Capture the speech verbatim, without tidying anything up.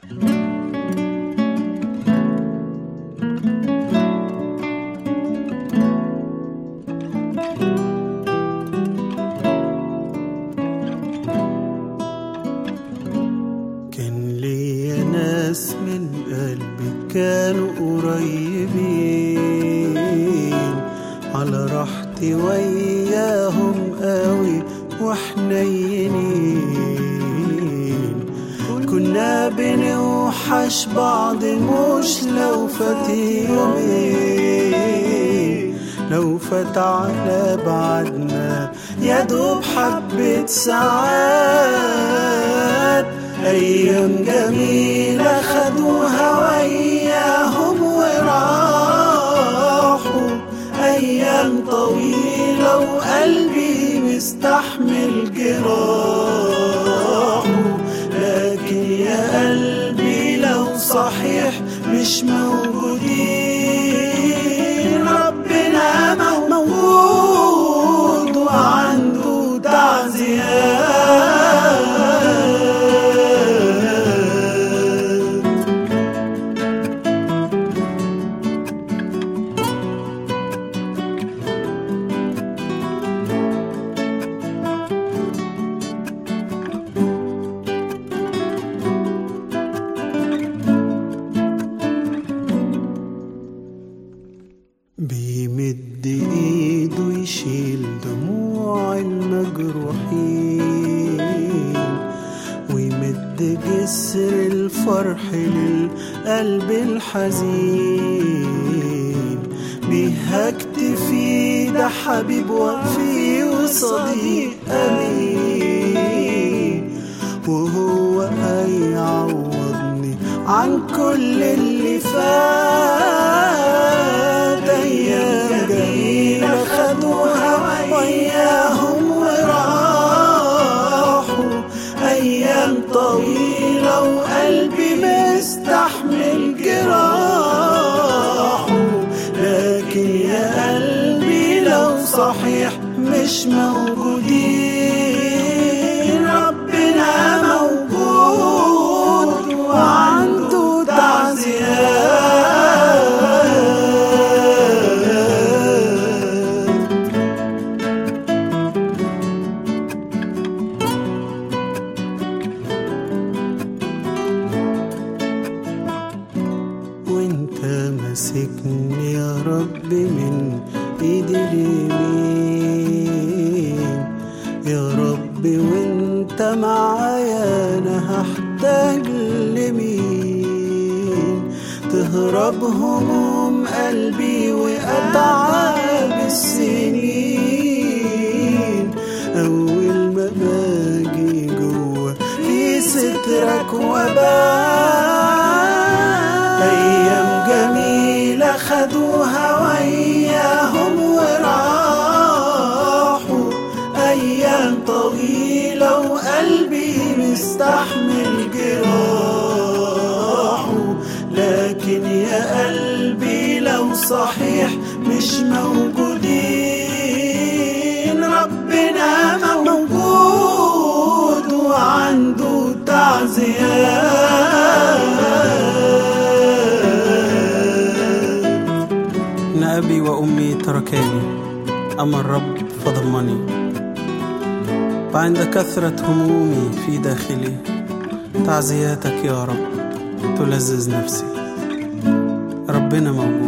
كان ليا ناس من قلبي كانوا قريبين، على راحتي وياهم قوي وحنينين. كنا بنوحش بعض مش لو فات يومين، لو فات على بعدنا يا دوب حبة ساعات. أيام جميلة خدوها وياهم وراحوا، أيام طويلة وقلبي مستحمل جراحه. لكن يا قلبي لو صحيح مش موجودين، ربنا موجود وعنده تعزيات. بيمد ايده يشيل دموع المجروحين، ويمد جسر الفرح للقلب الحزين. بيهكتفي ده حبيب وفي وصديق امين، وهو هيعوضني عن كل اللي فات. أيام جميلة خدوها وياهم وراحوا، أيام طويلة وقلبي مستحمل جراحه. لكن يا قلبي لو صحيح مش موجودين، ربنا موجود وعنده تعزيات. وانت ماسكني يا رب من ايدي اليمين، يا رب وانت معايا انا هحتاج لمين؟ تهرب هموم قلبي واتعاب السنين، اول ما باجي جوا في سترك وبان. أيام جميلة خدوها وياهم وراحوا، أيام طويلة وقلبي مستحمل جراحه. لكن يا قلبي لو صحيح مش موجودين، ربنا موجود وعنده تعزيات. إن أبي وأمي تركاني، أما الرب فضمني. وعند كثرة همومي في داخلي، تعزياتك يا رب تلذذ نفسي. ربنا موجود.